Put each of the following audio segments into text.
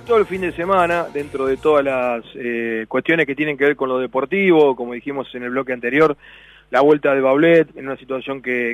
todo el fin de semana, dentro de todas las cuestiones que tienen que ver con lo deportivo, como dijimos en el bloque anterior, la vuelta de Baulet en una situación que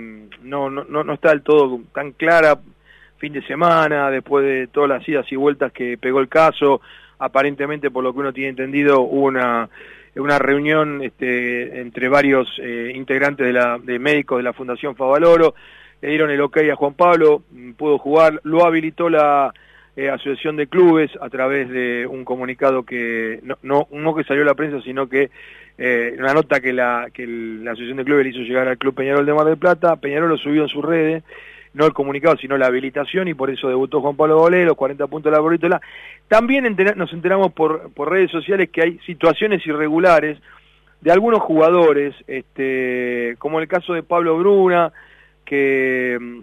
no está del todo tan clara, fin de semana, después de todas las idas y vueltas que pegó el caso, aparentemente por lo que uno tiene entendido hubo una reunión entre varios integrantes de médicos de la Fundación Favaloro, le dieron el ok a Juan Pablo, pudo jugar, lo habilitó la Asociación de Clubes a través de un comunicado que no que salió a la prensa, sino que una nota que la Asociación de Clubes le hizo llegar al Club Peñarol de Mar del Plata. Peñarol lo subió en sus redes, no el comunicado, sino la habilitación, y por eso debutó Juan Pablo Baulet, los 40 puntos de la Borritola. También nos enteramos por redes sociales que hay situaciones irregulares de algunos jugadores, como el caso de Pablo Bruna, que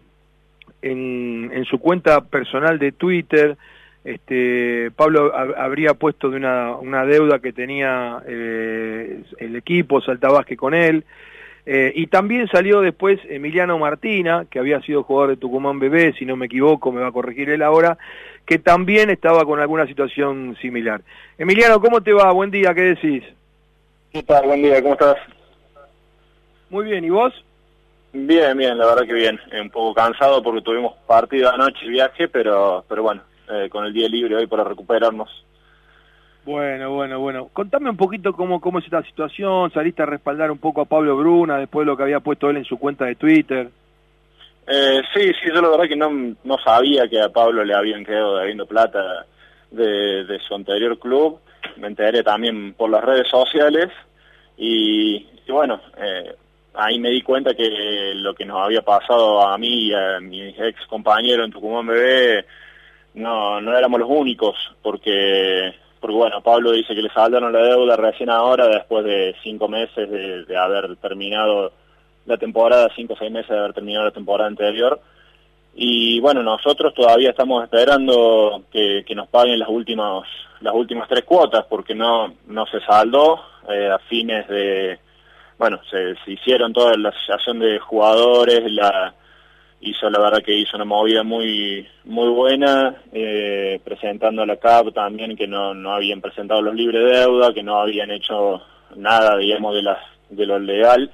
en su cuenta personal de Twitter, Pablo habría puesto de una deuda que tenía el equipo Salta Vázquez con él, y también salió después Emiliano Martina, que había sido jugador de Tucumán BB, si no me equivoco, me va a corregir él ahora, que también estaba con alguna situación similar. Emiliano, ¿cómo te va? Buen día, ¿qué decís? ¿Qué tal? Buen día, ¿cómo estás? Muy bien, ¿y vos? Bien, la verdad que bien. Un poco cansado porque tuvimos partido anoche y viaje, pero bueno, con el día libre hoy para recuperarnos. Bueno. Contame un poquito cómo es esta situación. Saliste a respaldar un poco a Pablo Bruna después de lo que había puesto él en su cuenta de Twitter. Sí, yo la verdad que no sabía que a Pablo le habían quedado debiendo plata de su anterior club. Me enteré también por las redes sociales y bueno, ahí me di cuenta que lo que nos había pasado a mí y a mi ex compañero en Tucumán BB no éramos los únicos, porque bueno, Pablo dice que le saldaron la deuda recién ahora, después de 5 meses de haber terminado la temporada, 5 o 6 meses de haber terminado la temporada anterior. Y bueno, nosotros todavía estamos esperando que nos paguen las últimas 3 cuotas, porque no se saldó a fines de... Bueno, se hicieron toda la asociación de jugadores, la verdad que hizo una movida muy buena, presentando a la CAP también, que no habían presentado los libres de deuda, que no habían hecho nada, digamos, de lo legal.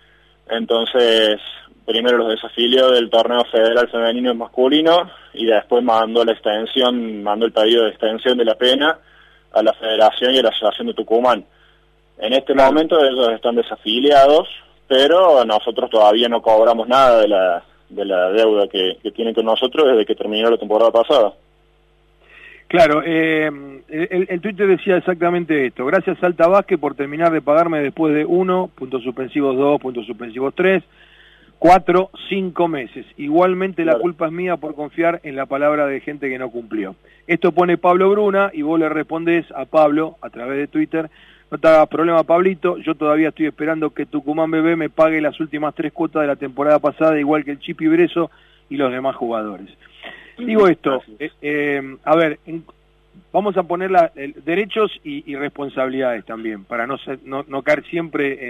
Entonces, primero los desafilió del torneo federal femenino y masculino, y después mandó el pedido de extensión de la pena a la Federación y a la Asociación de Tucumán. En este momento ellos están desafiliados, pero nosotros todavía no cobramos nada de la deuda que tienen con nosotros desde que terminó la temporada pasada. Claro, el Twitter decía exactamente esto: gracias Salta Vázquez por terminar de pagarme después de 1, puntos suspensivos 2, puntos suspensivos 3, 4, 5 meses. Igualmente claro, la culpa es mía por confiar en la palabra de gente que no cumplió. Esto pone Pablo Bruna y vos le respondés a Pablo a través de Twitter: no te hagas problema, Pablito, yo todavía estoy esperando que Tucumán BB me pague las últimas 3 cuotas de la temporada pasada, igual que el Chipi Breso y los demás jugadores. Digo esto, a ver, vamos a poner derechos y responsabilidades también, para no caer siempre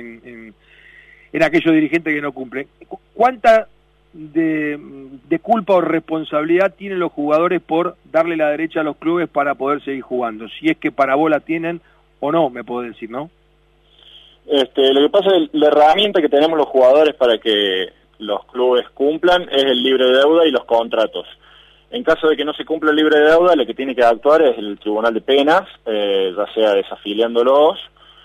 en aquellos dirigentes que no cumplen. ¿Cuánta de culpa o responsabilidad tienen los jugadores por darle la derecha a los clubes para poder seguir jugando? Si es que para vos la tienen o no, me puedo decir, ¿no? Lo que pasa es que la herramienta que tenemos los jugadores para que los clubes cumplan es el libre de deuda y los contratos. En caso de que no se cumpla el libre de deuda, lo que tiene que actuar es el Tribunal de Penas, ya sea desafiliándolos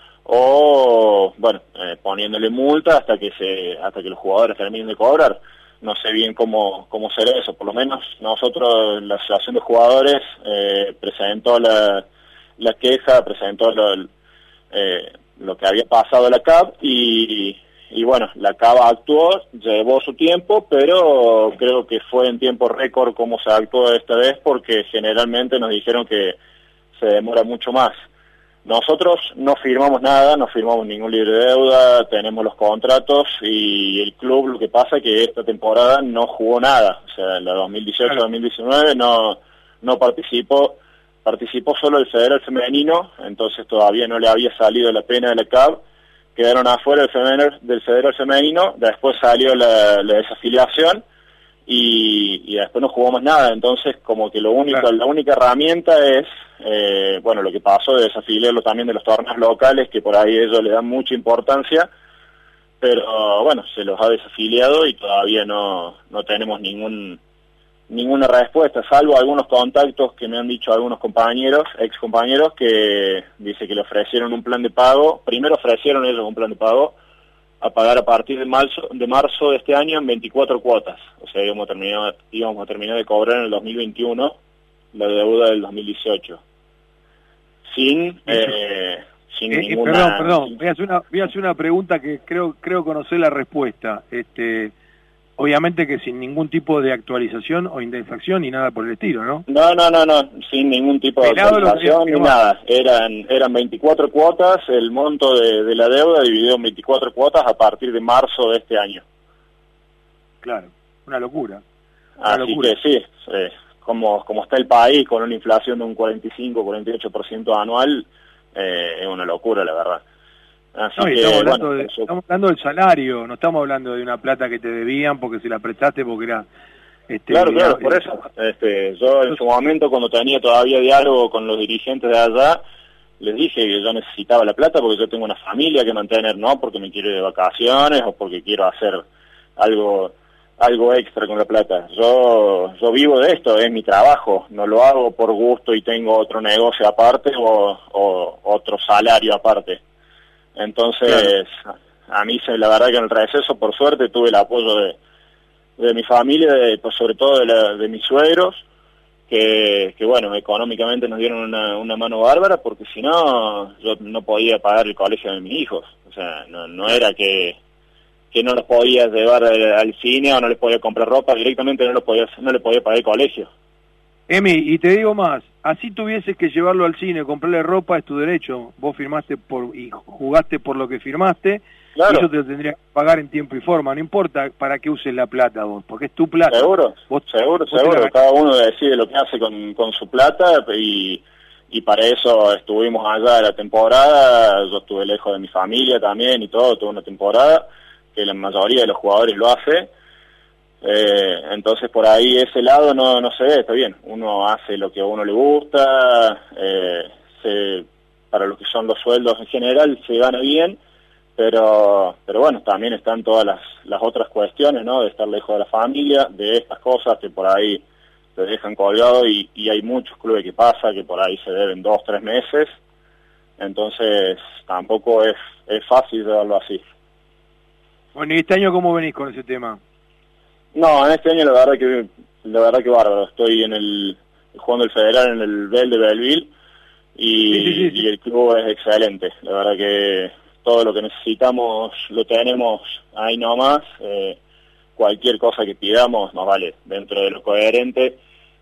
o, bueno, poniéndole multa hasta que los jugadores terminen de cobrar. No sé bien cómo será eso. Por lo menos nosotros, la Asociación de Jugadores, presentó la queja, presentó lo que había pasado a la CAP y bueno, la CAP actuó, llevó su tiempo, pero creo que fue en tiempo récord como se actuó esta vez, porque generalmente nos dijeron que se demora mucho más. Nosotros no firmamos nada, no firmamos ningún libre de deuda, tenemos los contratos y el club, lo que pasa es que esta temporada no jugó nada, o sea, la 2018-2019 no participó solo el federal femenino, entonces todavía no le había salido la pena de la CAP, quedaron afuera del federal femenino, después salió la desafiliación y después no jugó más nada. Entonces como que la única herramienta es, bueno, lo que pasó de desafiliarlo también de los torneos locales, que por ahí ellos le dan mucha importancia, pero bueno, se los ha desafiliado y todavía no tenemos ninguna respuesta, salvo algunos contactos que me han dicho algunos ex compañeros, que dice que le ofrecieron un plan de pago. Primero ofrecieron ellos un plan de pago a pagar a partir de marzo de este año en 24 cuotas. O sea, íbamos a terminar de cobrar en el 2021 la deuda del 2018. Sin ninguna... Perdón, voy a hacer una pregunta que creo conocer la respuesta. Obviamente que sin ningún tipo de actualización o indexación ni nada por el estilo, ¿no? No, sin ningún tipo de actualización ni nada. Eran 24 cuotas, el monto de la deuda dividido en 24 cuotas a partir de marzo de este año. Claro, una locura. Así que sí, como está el país con una inflación de un 45-48% anual, es una locura, la verdad. Así que, estamos hablando del salario, no estamos hablando de una plata que te debían porque se la prestaste porque era... Claro, por eso. Yo en su momento, cuando tenía todavía diálogo con los dirigentes de allá, les dije que yo necesitaba la plata porque yo tengo una familia que mantener, no porque me quiero ir de vacaciones o porque quiero hacer algo extra con la plata. Yo vivo de esto, es mi trabajo, no lo hago por gusto y tengo otro negocio aparte o otro salario aparte. Entonces, claro, a mí la verdad que en el receso, por suerte, tuve el apoyo de mi familia, pues sobre todo de mis suegros, que bueno, económicamente nos dieron una mano bárbara, porque si no, yo no podía pagar el colegio de mis hijos. O sea, no era que no los podía llevar al cine o no les podía comprar ropa, directamente no le podía pagar el colegio. Emi, y te digo más, así tuvieses que llevarlo al cine, comprarle ropa, es tu derecho. Vos firmaste y jugaste por lo que firmaste, claro, y eso te lo tendría que pagar en tiempo y forma. No importa para qué uses la plata vos, porque es tu plata. Seguro. Cada uno decide lo que hace con su plata y para eso estuvimos allá la temporada. Yo estuve lejos de mi familia también y todo, tuve una temporada que la mayoría de los jugadores lo hace. Entonces por ahí ese lado no se ve, está bien, uno hace lo que a uno le gusta, para lo que son los sueldos en general se gana bien, pero bueno, también están todas las otras cuestiones, ¿no? De estar lejos de la familia, de estas cosas que por ahí te dejan colgado y hay muchos clubes que pasa que por ahí se deben 2-3 meses, entonces tampoco es fácil llevarlo así. Bueno, ¿y este año cómo venís con ese tema? No, en este año la verdad que bárbaro. Estoy jugando el federal en el Bell de Belleville y el club es excelente. La verdad que todo lo que necesitamos lo tenemos ahí nomás. Cualquier cosa que pidamos nos vale dentro de lo coherente.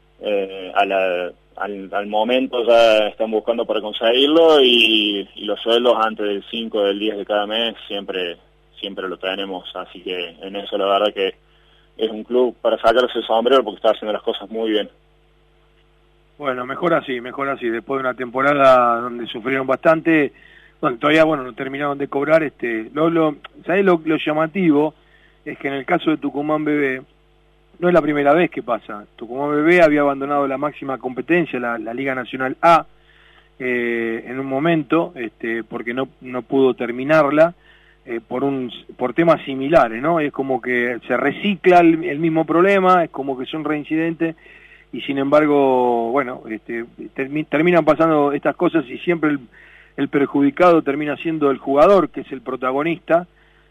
Al momento ya están buscando para conseguirlo y los sueldos antes del 5 del 10 de cada mes siempre lo tenemos. Así que en eso la verdad que es un club para sacarse el sombrero porque está haciendo las cosas muy bien. Bueno, mejor así. Después de una temporada donde sufrieron bastante, bueno, todavía no terminaron de cobrar. ¿Sabés lo llamativo? Es que en el caso de Tucumán BB, no es la primera vez que pasa. Tucumán BB había abandonado la máxima competencia, la Liga Nacional A, en un momento, porque no pudo terminarla. Por temas similares, ¿no? Es como que se recicla el mismo problema, es como que son reincidentes y sin embargo, bueno, terminan pasando estas cosas y siempre el perjudicado termina siendo el jugador, que es el protagonista,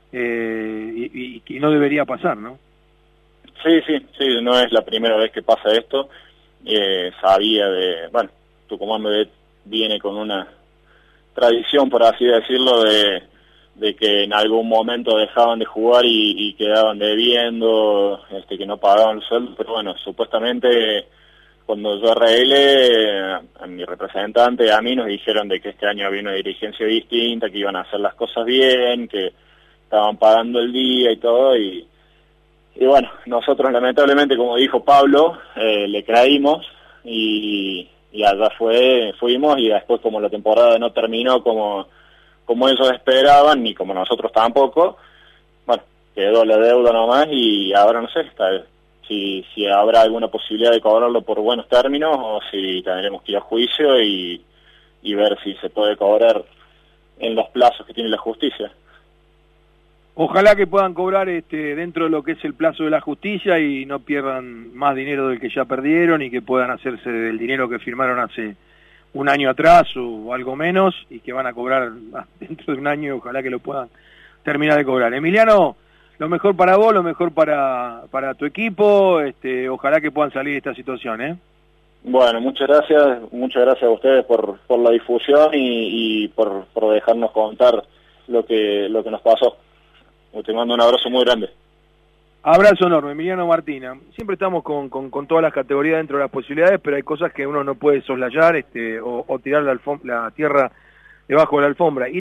y no debería pasar, ¿no? Sí, no es la primera vez que pasa esto. Tucumán viene con una tradición, por así decirlo, de que en algún momento dejaban de jugar y quedaban debiendo, que no pagaban el sueldo, pero bueno, supuestamente cuando yo arreglé, a mi representante, a mí nos dijeron de que este año había una dirigencia distinta, que iban a hacer las cosas bien, que estaban pagando el día y todo, y bueno, nosotros lamentablemente, como dijo Pablo, le creímos y allá fuimos y después como la temporada no terminó como ellos esperaban, ni como nosotros tampoco, bueno, quedó la deuda nomás y ahora no sé, si habrá alguna posibilidad de cobrarlo por buenos términos o si tendremos que ir a juicio y ver si se puede cobrar en los plazos que tiene la justicia. Ojalá que puedan cobrar dentro de lo que es el plazo de la justicia y no pierdan más dinero del que ya perdieron y que puedan hacerse del dinero que firmaron hace un año atrás o algo menos y que van a cobrar dentro de un año, ojalá que lo puedan terminar de cobrar. Emiliano, lo mejor para vos, lo mejor para tu equipo, ojalá que puedan salir de esta situación, ¿eh? Bueno, muchas gracias a ustedes por la difusión y por dejarnos contar lo que nos pasó. Te mando un abrazo muy grande. Abrazo enorme, Emiliano Martina. Siempre estamos con todas las categorías dentro de las posibilidades, pero hay cosas que uno no puede soslayar o tirar la tierra debajo de la alfombra.